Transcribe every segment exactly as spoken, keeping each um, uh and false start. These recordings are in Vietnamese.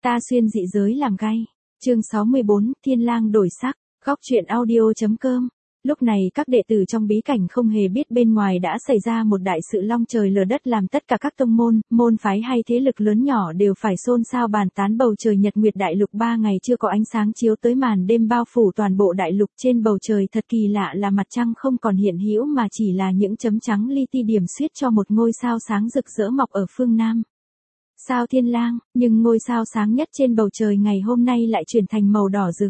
Ta xuyên dị giới làm gay. Chương sáu mươi bốn, Thiên Lang đổi sắc. Góc truyện audio.com. Lúc này các đệ tử trong bí cảnh không hề biết bên ngoài đã xảy ra một đại sự long trời lở đất, làm tất cả các tông môn, môn phái hay thế lực lớn nhỏ đều phải xôn xao bàn tán. Bầu trời Nhật Nguyệt Đại Lục ba ngày chưa có ánh sáng chiếu tới, màn đêm bao phủ toàn bộ đại lục. Trên bầu trời thật kỳ lạ là mặt trăng không còn hiện hữu mà chỉ là những chấm trắng li ti điểm xuyết cho một ngôi sao sáng rực rỡ mọc ở phương Nam. Sao Thiên Lang, nhưng ngôi sao sáng nhất trên bầu trời ngày hôm nay lại chuyển thành màu đỏ rực.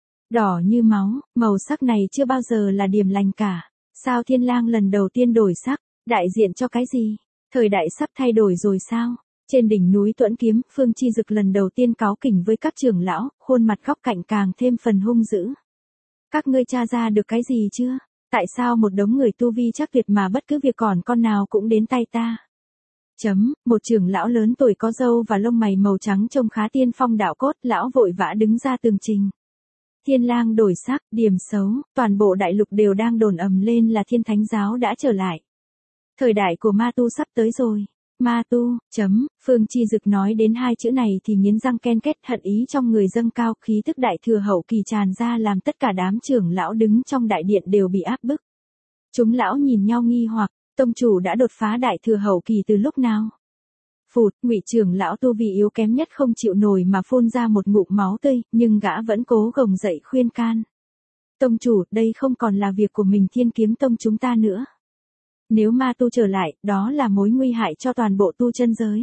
Đỏ như máu, màu sắc này chưa bao giờ là điềm lành cả. Sao Thiên Lang lần đầu tiên đổi sắc, đại diện cho cái gì? Thời đại sắp thay đổi rồi sao? Trên đỉnh núi Tuẫn Kiếm, Phương Chi Dực lần đầu tiên cáu kỉnh với các trưởng lão, khuôn mặt góc cạnh càng thêm phần hung dữ. Các ngươi tra ra được cái gì chưa? Tại sao một đống người tu vi chắc tuyệt mà bất cứ việc còn con nào cũng đến tay ta? Chấm, một trưởng lão lớn tuổi có râu và lông mày màu trắng trông khá tiên phong đạo cốt, lão vội vã đứng ra tường trình. Thiên Lang đổi sắc, điểm xấu, toàn bộ đại lục đều đang đồn ầm lên là Thiên Thánh giáo đã trở lại. Thời đại của ma tu sắp tới rồi. Ma tu, chấm, Phương Chi Dực nói đến hai chữ này thì nghiến răng ken kết, hận ý trong người dâng cao, khí tức đại thừa hậu kỳ tràn ra làm tất cả đám trưởng lão đứng trong đại điện đều bị áp bức. Chúng lão nhìn nhau nghi hoặc, tông chủ đã đột phá đại thừa hậu kỳ từ lúc nào? Phụt, Ngụy trưởng lão tu vi yếu kém nhất không chịu nổi mà phun ra một ngụm máu tươi, nhưng gã vẫn cố gồng dậy khuyên can. Tông chủ, đây không còn là việc của mình Thiên Kiếm Tông chúng ta nữa. Nếu ma tu trở lại, đó là mối nguy hại cho toàn bộ tu chân giới.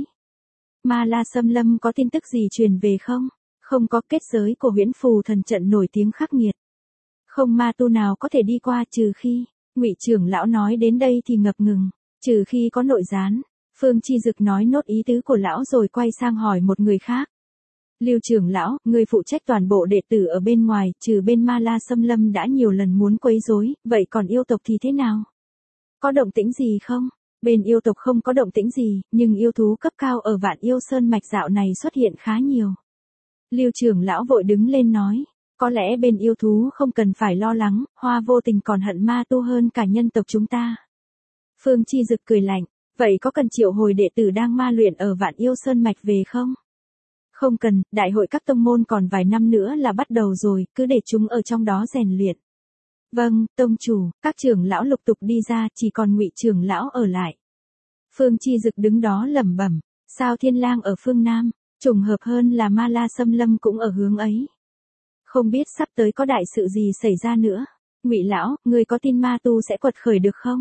Ma La Xâm Lâm có tin tức gì truyền về không? Không có. Kết giới của Huyễn Phù Thần trận nổi tiếng khắc nghiệt. Không ma tu nào có thể đi qua trừ khi, Ngụy trưởng lão nói đến đây thì ngập ngừng, trừ khi có nội gián. Phương Chi Dực nói nốt ý tứ của lão rồi quay sang hỏi một người khác. Lưu trưởng lão, người phụ trách toàn bộ đệ tử ở bên ngoài, trừ bên Ma La Xâm Lâm đã nhiều lần muốn quấy rối, vậy còn yêu tộc thì thế nào? Có động tĩnh gì không? Bên yêu tộc không có động tĩnh gì, nhưng yêu thú cấp cao ở Vạn Yêu Sơn mạch dạo này xuất hiện khá nhiều. Lưu trưởng lão vội đứng lên nói, có lẽ bên yêu thú không cần phải lo lắng, Hoa vô tình còn hận ma tu hơn cả nhân tộc chúng ta. Phương Chi Dực cười lạnh. Vậy có cần triệu hồi đệ tử đang ma luyện ở Vạn Yêu Sơn mạch về không? Không cần, đại hội các tông môn còn vài năm nữa là bắt đầu rồi, cứ để chúng ở trong đó rèn luyện. Vâng, tông chủ, các trưởng lão lục tục đi ra, chỉ còn Ngụy trưởng lão ở lại. Phương Chi Dực đứng đó lẩm bẩm, sao Thiên Lang ở phương Nam, trùng hợp hơn là Ma La Xâm Lâm cũng ở hướng ấy. Không biết sắp tới có đại sự gì xảy ra nữa. Ngụy lão, ngươi có tin ma tu sẽ quật khởi được không?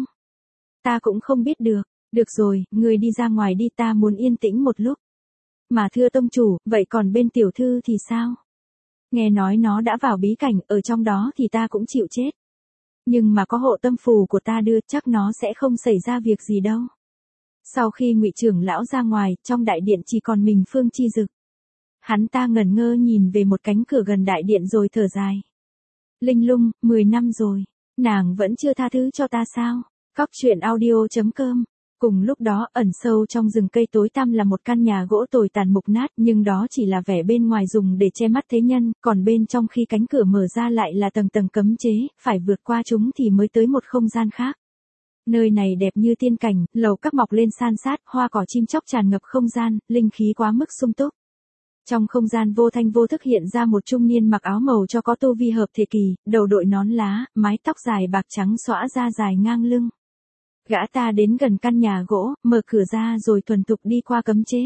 Ta cũng không biết được. Được rồi, người đi ra ngoài đi, ta muốn yên tĩnh một lúc. Mà thưa tông chủ, vậy còn bên tiểu thư thì sao? Nghe nói nó đã vào bí cảnh, ở trong đó thì ta cũng chịu chết. Nhưng mà có hộ tâm phù của ta đưa, chắc nó sẽ không xảy ra việc gì đâu. Sau khi Ngụy trưởng lão ra ngoài, trong đại điện chỉ còn mình Phương Chi Dực. Hắn ta ngẩn ngơ nhìn về một cánh cửa gần đại điện rồi thở dài. Linh Lung, mười năm rồi, nàng vẫn chưa tha thứ cho ta sao? Góc truyện audio.com. Cùng lúc đó, ẩn sâu trong rừng cây tối tăm là một căn nhà gỗ tồi tàn mục nát, nhưng đó chỉ là vẻ bên ngoài dùng để che mắt thế nhân, còn bên trong khi cánh cửa mở ra lại là tầng tầng cấm chế, phải vượt qua chúng thì mới tới một không gian khác. Nơi này đẹp như tiên cảnh, lầu các mọc lên san sát, hoa cỏ chim chóc tràn ngập không gian, linh khí quá mức sung túc. Trong không gian vô thanh vô thức hiện ra một trung niên mặc áo màu cho có tu vi hợp thể kỳ, đầu đội nón lá, mái tóc dài bạc trắng xõa ra dài ngang lưng. Gã ta đến gần căn nhà gỗ, mở cửa ra rồi thuần thục đi qua cấm chế.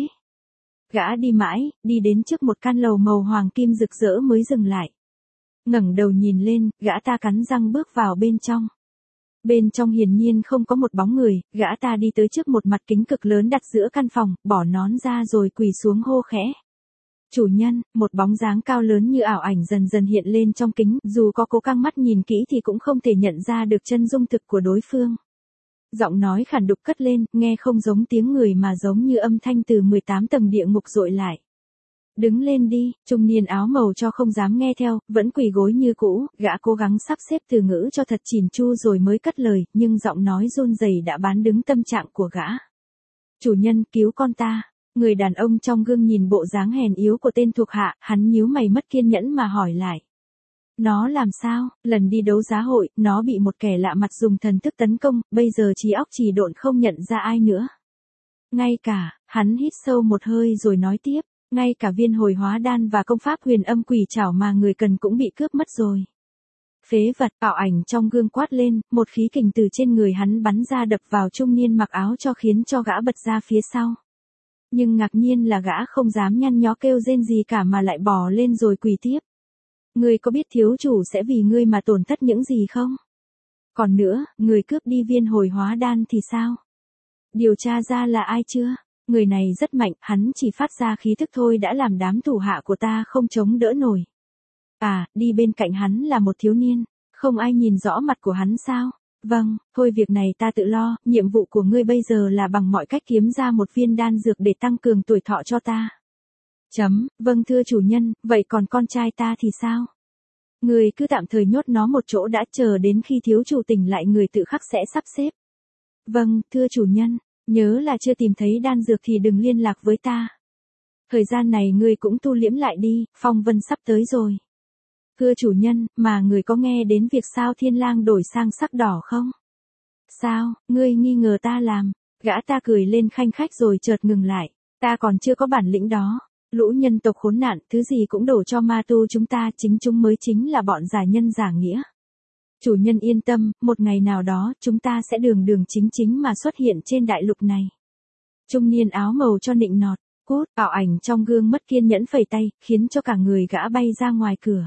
Gã đi mãi, đi đến trước một căn lầu màu hoàng kim rực rỡ mới dừng lại. Ngẩng đầu nhìn lên, gã ta cắn răng bước vào bên trong. Bên trong hiển nhiên không có một bóng người, gã ta đi tới trước một mặt kính cực lớn đặt giữa căn phòng, bỏ nón ra rồi quỳ xuống hô khẽ. Chủ nhân, một bóng dáng cao lớn như ảo ảnh dần dần hiện lên trong kính, dù có cố căng mắt nhìn kỹ thì cũng không thể nhận ra được chân dung thực của đối phương. Giọng nói khản đục cất lên, nghe không giống tiếng người mà giống như âm thanh từ mười tám tầng địa ngục dội lại. Đứng lên đi, trung niên áo màu cho không dám nghe theo, vẫn quỳ gối như cũ, gã cố gắng sắp xếp từ ngữ cho thật chỉn chu rồi mới cất lời, nhưng giọng nói run rẩy đã bán đứng tâm trạng của gã. Chủ nhân, cứu con ta. Người đàn ông trong gương nhìn bộ dáng hèn yếu của tên thuộc hạ, hắn nhíu mày mất kiên nhẫn mà hỏi lại. Nó làm sao? Lần đi đấu giá hội, nó bị một kẻ lạ mặt dùng thần thức tấn công, bây giờ trí óc trì độn không nhận ra ai nữa. Ngay cả, hắn hít sâu một hơi rồi nói tiếp, Ngay cả viên hồi hóa đan và công pháp huyền âm quỷ trảo mà người cần cũng bị cướp mất rồi. Phế vật, ảo ảnh trong gương quát lên, một khí kình từ trên người hắn bắn ra đập vào trung niên mặc áo cho khiến cho gã bật ra phía sau. Nhưng ngạc nhiên là gã không dám nhăn nhó kêu rên gì cả mà lại bò lên rồi quỳ tiếp. Ngươi có biết thiếu chủ sẽ vì ngươi mà tổn thất những gì không? Còn nữa, người cướp đi viên hồi hóa đan thì sao? Điều tra ra là ai chưa? Người này rất mạnh, hắn chỉ phát ra khí thức thôi đã làm đám thủ hạ của ta không chống đỡ nổi. À, đi bên cạnh hắn là một thiếu niên, không ai nhìn rõ mặt của hắn sao? Vâng, thôi việc này ta tự lo, nhiệm vụ của ngươi bây giờ là bằng mọi cách kiếm ra một viên đan dược để tăng cường tuổi thọ cho ta. Chấm, vâng thưa chủ nhân, vậy còn con trai ta thì sao? Người cứ tạm thời nhốt nó một chỗ đã, chờ đến khi thiếu chủ tỉnh lại người tự khắc sẽ sắp xếp. Vâng, thưa chủ nhân, nhớ là chưa tìm thấy đan dược thì đừng liên lạc với ta. Thời gian này ngươi cũng tu liễm lại đi, phong vân sắp tới rồi. Thưa chủ nhân, mà người có nghe đến việc sao Thiên Lang đổi sang sắc đỏ không? Sao, ngươi nghi ngờ ta làm? Gã ta cười lên khanh khách rồi chợt ngừng lại. Ta còn chưa có bản lĩnh đó. Lũ nhân tộc khốn nạn, thứ gì cũng đổ cho ma tu chúng ta, chính chúng mới chính là bọn giả nhân giả nghĩa. Chủ nhân yên tâm, một ngày nào đó, chúng ta sẽ đường đường chính chính mà xuất hiện trên đại lục này. Trung niên áo màu cho nịnh nọt, cút, ảo ảnh trong gương mất kiên nhẫn phẩy tay, khiến cho cả người gã bay ra ngoài cửa.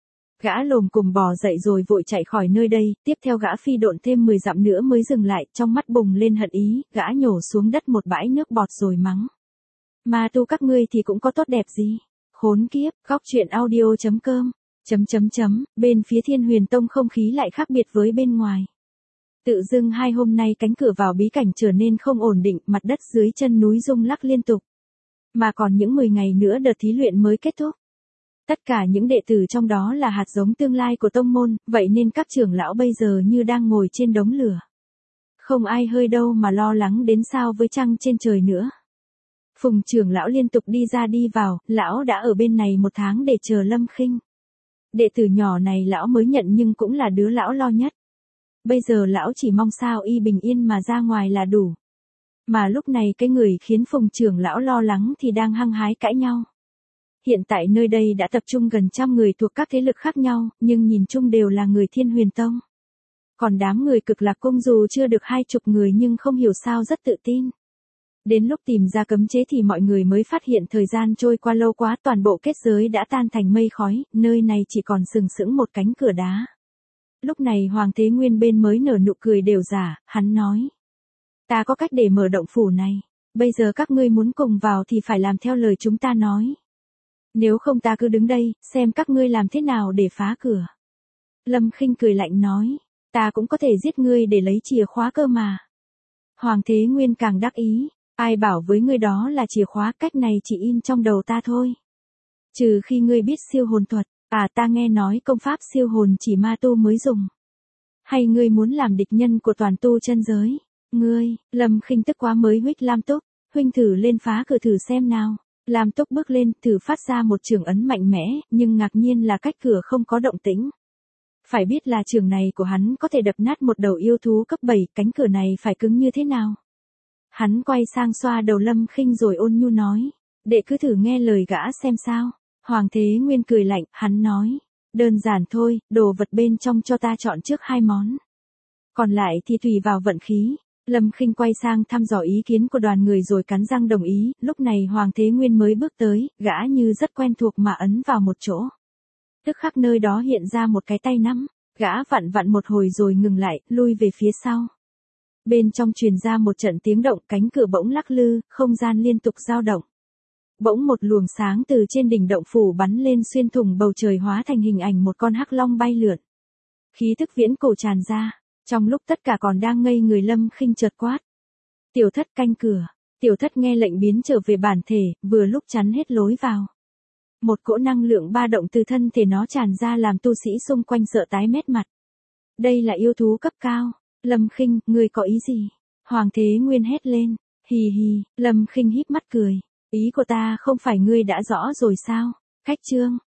Gã lồm cồm bò dậy rồi vội chạy khỏi nơi đây, tiếp theo gã phi độn thêm mười dặm nữa mới dừng lại, trong mắt bùng lên hận ý, gã nhổ xuống đất một bãi nước bọt rồi mắng. Ma tu các ngươi thì cũng có tốt đẹp gì? Khốn kiếp, góc truyện audio chấm com, chấm chấm chấm, bên phía Thiên Huyền Tông không khí lại khác biệt với bên ngoài. Tự dưng hai hôm nay cánh cửa vào bí cảnh trở nên không ổn định, mặt đất dưới chân núi rung lắc liên tục. Mà còn những mười ngày nữa đợt thí luyện mới kết thúc. Tất cả những đệ tử trong đó là hạt giống tương lai của tông môn, vậy nên các trưởng lão bây giờ như đang ngồi trên đống lửa. Không ai hơi đâu mà lo lắng đến sao với trăng trên trời nữa. Phùng trưởng lão liên tục đi ra đi vào, lão đã ở bên này một tháng để chờ Lâm Khinh. Đệ tử nhỏ này lão mới nhận nhưng cũng là đứa lão lo nhất. Bây giờ lão chỉ mong sao y bình yên mà ra ngoài là đủ. Mà lúc này cái người khiến Phùng trưởng lão lo lắng thì đang hăng hái cãi nhau. Hiện tại nơi đây đã tập trung gần trăm người thuộc các thế lực khác nhau, nhưng nhìn chung đều là người Thiên Huyền Tông. Còn đám người Cực Lạc Cung dù chưa được hai chục người nhưng không hiểu sao rất tự tin. Đến lúc tìm ra cấm chế thì mọi người mới phát hiện thời gian trôi qua lâu quá, toàn bộ kết giới đã tan thành mây khói, nơi này chỉ còn sừng sững một cánh cửa đá. Lúc này Hoàng Thế Nguyên bên mới nở nụ cười đều giả, hắn nói. Ta có cách để mở động phủ này, bây giờ các ngươi muốn cùng vào thì phải làm theo lời chúng ta nói. Nếu không ta cứ đứng đây, xem các ngươi làm thế nào để phá cửa. Lâm Khinh cười lạnh nói, ta cũng có thể giết ngươi để lấy chìa khóa cơ mà. Hoàng Thế Nguyên càng đắc ý, ai bảo với ngươi đó là chìa khóa, cách này chỉ in trong đầu ta thôi. Trừ khi ngươi biết siêu hồn thuật, à ta nghe nói công pháp siêu hồn chỉ ma tu mới dùng. Hay ngươi muốn làm địch nhân của toàn tu chân giới? Ngươi, Lâm Khinh tức quá mới huých Lam Túc, huynh thử lên phá cửa thử xem nào. Lam Túc bước lên, thử phát ra một chưởng ấn mạnh mẽ, nhưng ngạc nhiên là cách cửa không có động tĩnh. Phải biết là chưởng này của hắn có thể đập nát một đầu yêu thú cấp bảy, cánh cửa này phải cứng như thế nào? Hắn quay sang xoa đầu Lâm Khinh rồi ôn nhu nói, đệ cứ thử nghe lời gã xem sao. Hoàng Thế Nguyên cười lạnh, hắn nói, đơn giản thôi, đồ vật bên trong cho ta chọn trước hai món. Còn lại thì tùy vào vận khí. Lâm Khinh quay sang thăm dò ý kiến của đoàn người rồi cắn răng đồng ý, lúc này Hoàng Thế Nguyên mới bước tới, gã như rất quen thuộc mà ấn vào một chỗ. Tức khắc nơi đó hiện ra một cái tay nắm, gã vặn vặn một hồi rồi ngừng lại, lui về phía sau. Bên trong truyền ra một trận tiếng động, cánh cửa bỗng lắc lư, không gian liên tục dao động. Bỗng một luồng sáng từ trên đỉnh động phủ bắn lên xuyên thủng bầu trời hóa thành hình ảnh một con hắc long bay lượn. Khí thức viễn cổ tràn ra. Trong lúc tất cả còn đang ngây người, Lâm Khinh chợt quát. Tiểu Thất canh cửa. Tiểu Thất nghe lệnh biến trở về bản thể, vừa lúc chắn hết lối vào. Một cỗ năng lượng ba động từ thân thể nó tràn ra làm tu sĩ xung quanh sợ tái mét mặt. Đây là yêu thú cấp cao. Lâm Khinh, ngươi có ý gì? Hoàng Thế Nguyên hét lên. Hì hì, Lâm Khinh híp mắt cười. Ý của ta không phải ngươi đã rõ rồi sao? Khách trương,